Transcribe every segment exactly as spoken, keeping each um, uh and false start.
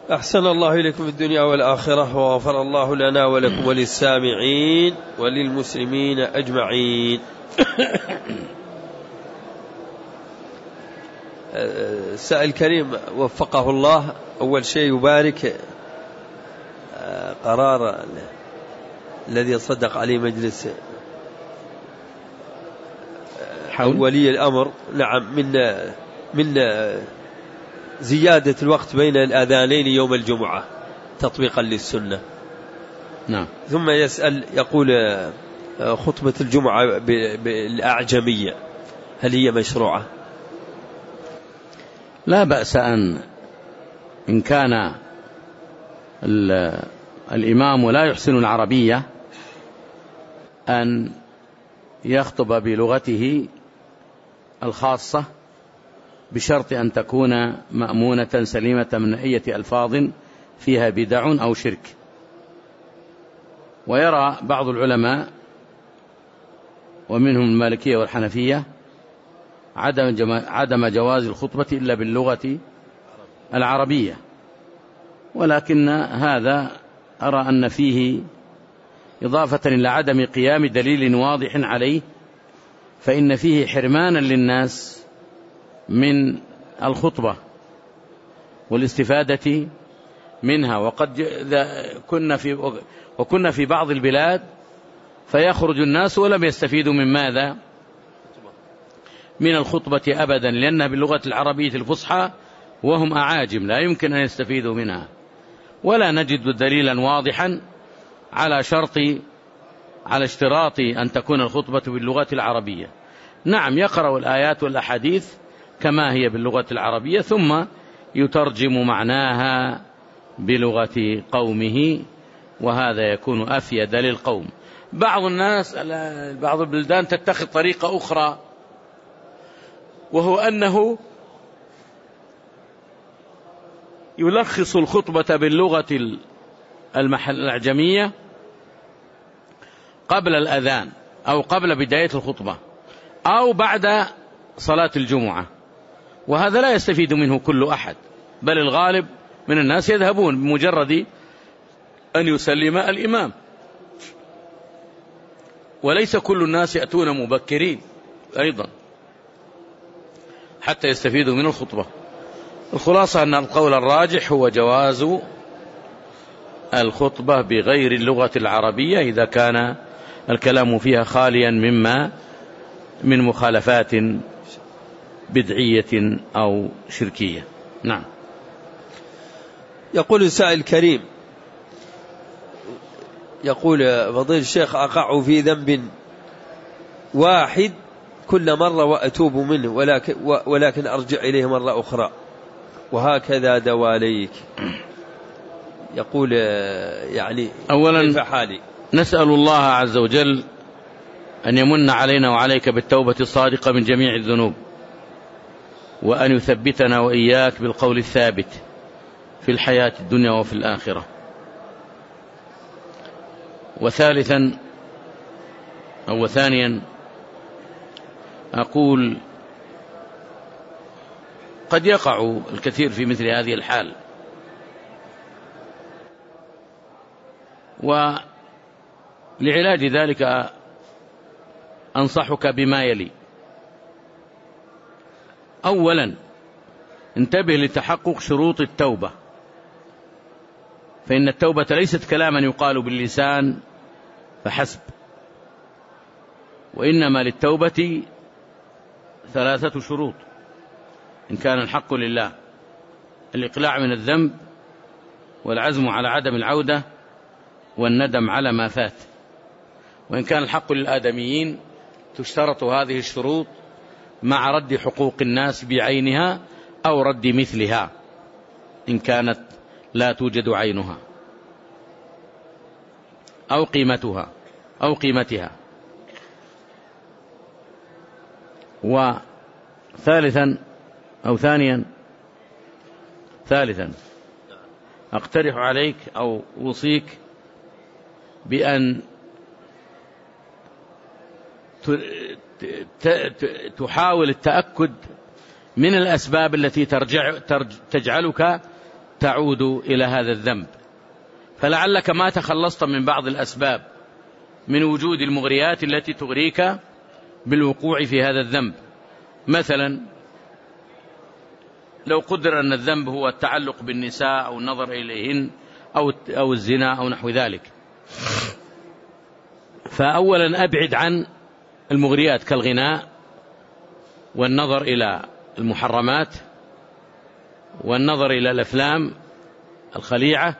أحسن الله إليكم في الدنيا والآخرة، وغفر الله لنا ولكم وللسامعين وللمسلمين أجمعين. سائل كريم وفقه الله، أول شيء يبارك قرار الذي صدق عليه مجلس ولي الأمر، نعم، من من زيادة الوقت بين الآذانين يوم الجمعة تطبيقا للسنة. نعم. ثم يسأل يقول خطبة الجمعة بالأعجمية هل هي مشروعة؟ لا بأس أن إن كان الإمام لا يحسن العربية أن يخطب بلغته الخاصة، بشرط أن تكون مأمونة سليمة من أي ألفاظ فيها بدع أو شرك. ويرى بعض العلماء ومنهم المالكية والحنفية عدم جواز الخطبة إلا باللغة العربية، ولكن هذا أرى أن فيه إضافة إلى عدم قيام دليل واضح عليه، فإن فيه حرمانا للناس من الخطبة والاستفادة منها. وقد كنا في وكنا في بعض البلاد فيخرج الناس ولم يستفيدوا من ماذا؟ من الخطبة أبدا، لأنها باللغة العربية الفصحى وهم أعاجم لا يمكن أن يستفيدوا منها، ولا نجد دليلا واضحا على شرط على اشتراط أن تكون الخطبة باللغة العربية. نعم، يقرأ الآيات والأحاديث كما هي باللغة العربية ثم يترجم معناها بلغة قومه، وهذا يكون أفيد للقوم. بعض الناس بعض البلدان تتخذ طريقة أخرى، وهو أنه يلخص الخطبة باللغة المحل الأعجمية قبل الأذان أو قبل بداية الخطبة أو بعد صلاة الجمعة، وهذا لا يستفيد منه كل أحد، بل الغالب من الناس يذهبون بمجرد أن يسلم الإمام، وليس كل الناس يأتون مبكرين أيضا حتى يستفيدوا من الخطبة. الخلاصة أن القول الراجح هو جواز الخطبة بغير اللغة العربية إذا كان الكلام فيها خاليا مما من مخالفات بدعية أو شركية. نعم. يقول السائل الكريم، يقول فضيل الشيخ أقع في ذنب واحد كل مرة وأتوب منه، ولكن, ولكن أرجع إليه مرة أخرى، وهكذا دواليك. يقول يعني أولا حالي نسأل الله عز وجل أن يمن علينا وعليك بالتوبة الصادقة من جميع الذنوب، وأن يثبتنا وإياك بالقول الثابت في الحياة الدنيا وفي الآخرة. وثالثا أو ثانيا أقول قد يقع الكثير في مثل هذه الحال، ولعلاج ذلك أنصحك بما يلي. أولا، انتبه لتحقق شروط التوبة، فإن التوبة ليست كلاما يقال باللسان فحسب، وإنما للتوبة ثلاثة شروط إن كان الحق لله: الإقلاع من الذنب، والعزم على عدم العودة، والندم على ما فات. وإن كان الحق للآدميين تشترط هذه الشروط مع رد حقوق الناس بعينها أو رد مثلها إن كانت لا توجد عينها أو قيمتها أو قيمتها. وثالثا أو ثانيا ثالثا أقترح عليك أو أوصيك بأن تحاول التأكد من الأسباب التي ترجع تجعلك تعود إلى هذا الذنب. فلعلك ما تخلصت من بعض الأسباب من وجود المغريات التي تغريك بالوقوع في هذا الذنب. مثلا لو قدر أن الذنب هو التعلق بالنساء أو النظر إليهن أو أو الزنا أو نحو ذلك، فأولا أبعد عن المغريات كالغناء والنظر إلى المحرمات والنظر إلى الأفلام الخليعة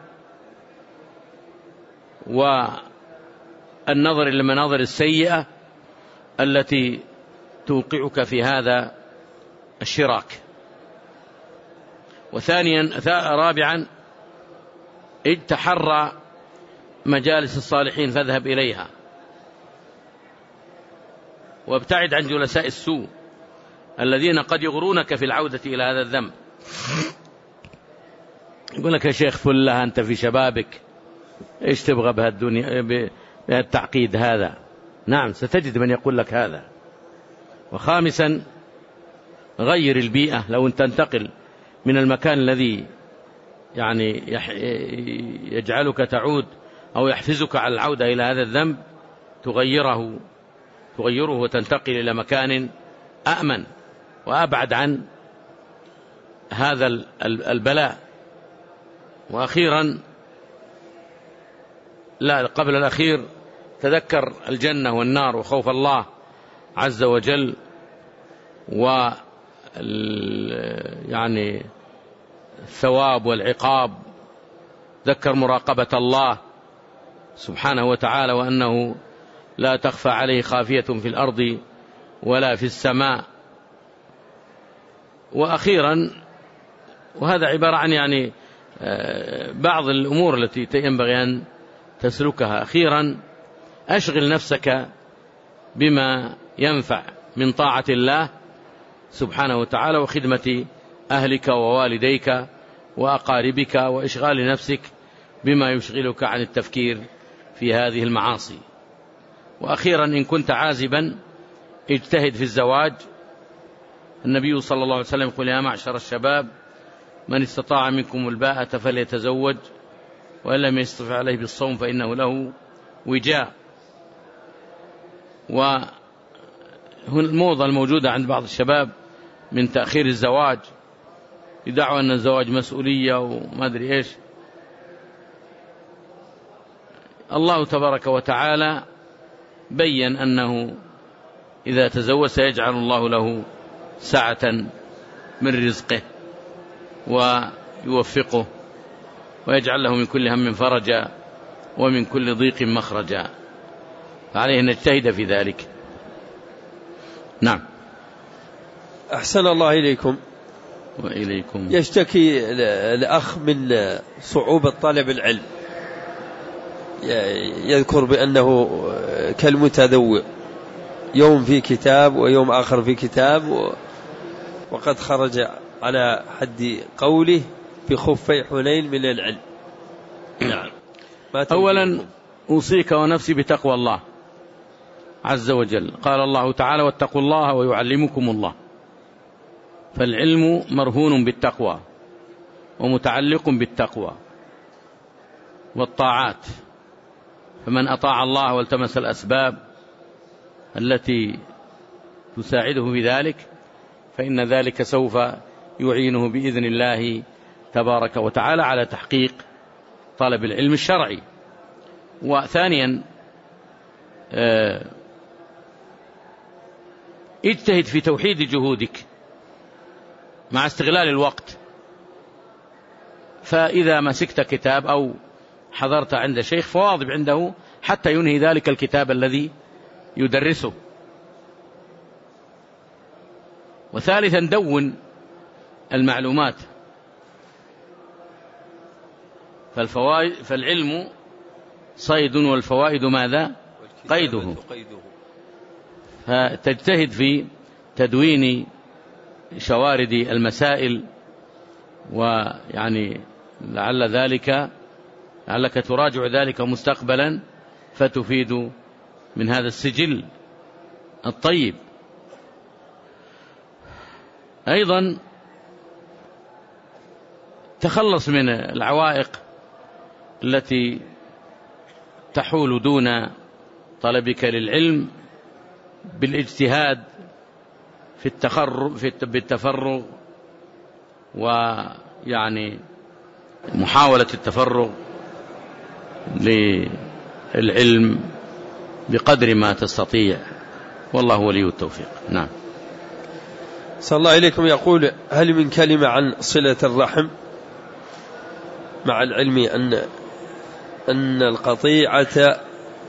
والنظر إلى المناظر السيئة التي توقعك في هذا الشراك. وثانيا رابعا تحرى مجالس الصالحين فاذهب إليها، وابتعد عن جلساء السوء الذين قد يغرونك في العودة إلى هذا الذنب. يقول لك يا شيخ فلها أنت في شبابك إيش تبغى بهالدنيا بهالتعقيد هذا؟ نعم ستجد من يقول لك هذا. وخامسا غير البيئة. لو أنت تنتقل من المكان الذي يعني يجعلك تعود أو يحفزك على العودة إلى هذا الذنب تغيره تغيره وتنتقل إلى مكان أأمن وأبعد عن هذا البلاء. وأخيرا لا قبل الأخير تذكر الجنة والنار وخوف الله عز وجل، و يعني الثواب والعقاب. ذكر مراقبة الله سبحانه وتعالى وأنه لا تخفى عليه خافية في الأرض ولا في السماء. وأخيرا وهذا عبارة عن يعني بعض الأمور التي ينبغي أن تسلكها. أخيرا أشغل نفسك بما ينفع من طاعة الله سبحانه وتعالى وخدمة أهلك ووالديك وأقاربك وإشغال نفسك بما يشغلك عن التفكير في هذه المعاصي. وأخيرا إن كنت عازبا اجتهد في الزواج. النبي صلى الله عليه وسلم يقول يا معشر الشباب من استطاع منكم الباءة فليتزوج وإن لم يستطع عليه بالصوم فإنه له وجاء. والموضة الموجودة عند بعض الشباب من تأخير الزواج يدعوا أن الزواج مسؤولية وما أدري إيش. الله تبارك وتعالى بيّن أنه إذا تزوج سيجعل الله له سعة من رزقه ويوفقه ويجعل له من كل هم فرجا ومن كل ضيق مخرجا، فعليه أن نجتهد في ذلك. نعم. أحسن الله إليكم. وإليكم. يشتكي الأخ من صعوبة طلب العلم، يذكر بأنه كالمتذوق، يوم في كتاب ويوم آخر في كتاب، وقد خرج على حد قوله بخفي حنين من العلم. نعم. أولا أوصيك ونفسي بتقوى الله عز وجل. قال الله تعالى واتقوا الله ويعلمكم الله. فالعلم مرهون بالتقوى ومتعلق بالتقوى والطاعات، فمن أطاع الله والتمس الأسباب التي تساعده في ذلك فإن ذلك سوف يعينه بإذن الله تبارك وتعالى على تحقيق طلب العلم الشرعي. وثانيا اجتهد في توحيد جهودك مع استغلال الوقت. فإذا مسكت كتاب أو حضرت عند شيخ فواظب عنده حتى ينهي ذلك الكتاب الذي يدرسه. وثالثا دون المعلومات. فالفوائد فالعلم صيد والفوائد ماذا؟ قيده. فتجتهد في تدوين شوارد المسائل، ويعني لعل ذلك لعلك تراجع ذلك مستقبلا فتفيد من هذا السجل الطيب. أيضا تخلص من العوائق التي تحول دون طلبك للعلم بالاجتهاد في التخرج في بالتفرغ، ويعني محاولة التفرغ للعلم بقدر ما تستطيع، والله ولي التوفيق. نعم. صلى الله عليكم. يقول: هل من كلمة عن صلة الرحم، مع العلم أن أن القطيعة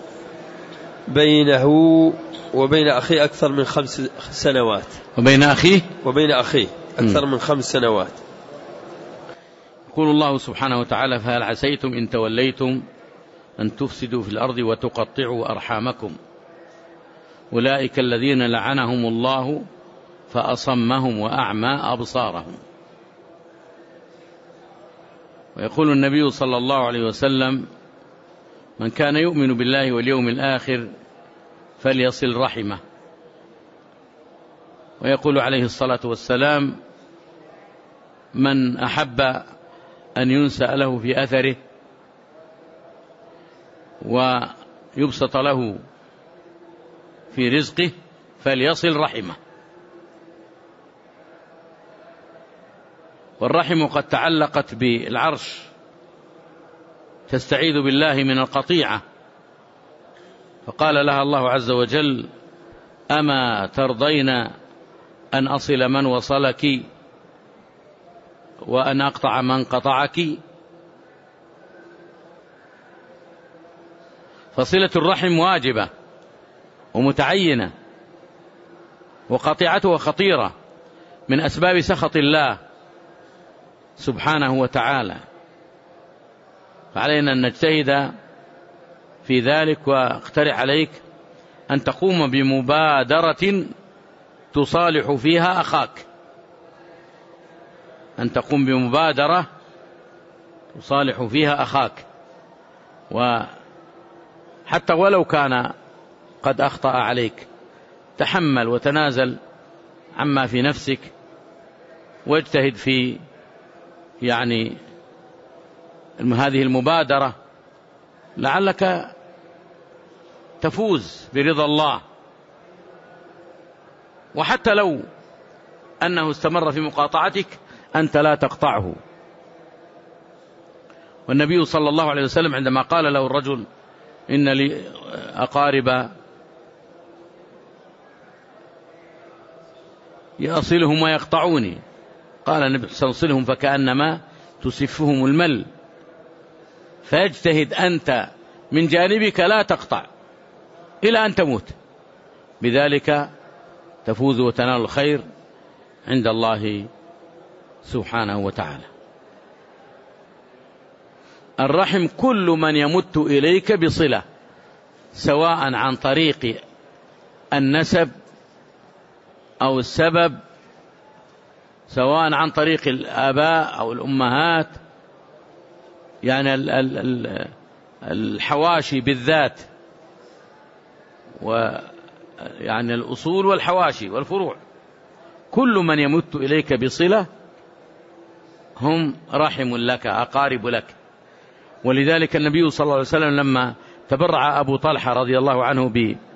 بينه وبين أخيه أكثر من خمس سنوات وبين أخيه وبين أخيه أكثر م. من خمس سنوات. يقول الله سبحانه وتعالى: فهل عسيتم إن توليتم أن تفسدوا في الأرض وتقطعوا أرحامكم أولئك الذين لعنهم الله فأصمهم وأعمى أبصارهم. ويقول النبي صلى الله عليه وسلم: من كان يؤمن بالله واليوم الآخر فليصل رحمه. ويقول عليه الصلاة والسلام: من أحب أن ينسأ له في أثره ويبسط له في رزقه فليصل رحمه. والرحم قد تعلقت بالعرش، تستعيذ بالله من القطيعة، فقال لها الله عز وجل: أما ترضين أن أصل من وصلك وأن أقطع من قطعك؟ فصلة الرحم واجبة ومتعينة، وقطيعتها خطيرة من أسباب سخط الله سبحانه وتعالى، فعلينا أن نجتهد في ذلك. واقترح عليك أن تقوم بمبادرة تصالح فيها أخاك، أن تقوم بمبادرة تصالح فيها أخاك، وحتى ولو كان قد أخطأ عليك تحمل وتنازل عما في نفسك، واجتهد في يعني هذه المبادرة، لعلك تفوز برضا الله. وحتى لو أنه استمر في مقاطعتك أنت لا تقطعه. والنبي صلى الله عليه وسلم عندما قال له الرجل: إن لي أقارب يصلهم ويقطعوني، قال النبي: سنصلهم فكأنما تسفهم المل. فاجتهد أنت من جانبك لا تقطع إلى أن تموت، بذلك تفوز وتنال الخير عند الله سبحانه وتعالى. الرحم كل من يمت إليك بصلة، سواء عن طريق النسب أو السبب، سواء عن طريق الآباء أو الأمهات، يعني الحواشي بالذات، ويعني الأصول والحواشي والفروع، كل من يمت إليك بصلة هم رحم لك، أقارب لك. ولذلك النبي صلى الله عليه وسلم لما تبرع أبو طلحة رضي الله عنه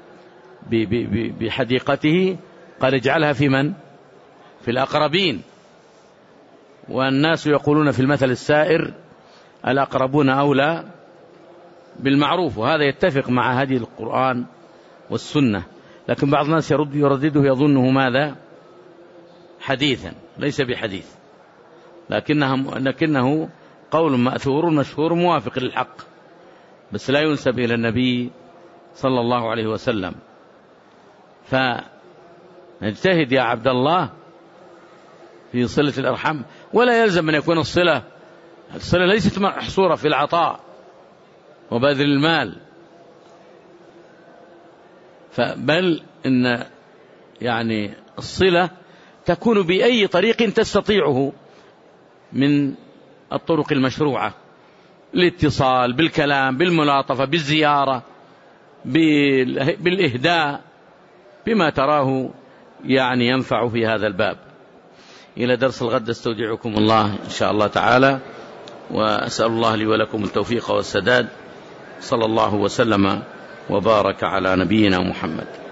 بحديقته قال: اجعلها في من؟ في الأقربين. والناس يقولون في المثل السائر: الأقربون أولى بالمعروف، وهذا يتفق مع هدي القرآن والسنة. لكن بعض الناس يرد يردده يظنه ماذا؟ حديثا، ليس بحديث، لكنه, لكنه قول مأثور مشهور موافق للحق، بس لا ينسب إلى النبي صلى الله عليه وسلم. فنجتهد يا عبد الله في صلة الأرحام، ولا يلزم أن يكون الصلة الصلة ليست محصورة في العطاء وبذل المال، بل إن يعني الصلة تكون بأي طريق تستطيعه من الطرق المشروعة، الاتصال، بالكلام، بالملاطفة، بالزيارة، بالإهداء، بما تراه يعني ينفع في هذا الباب. إلى درس الغد استودعكم الله إن شاء الله تعالى، وأسأل الله لي ولكم التوفيق والسداد. صلى الله وسلم وبارك على نبينا محمد.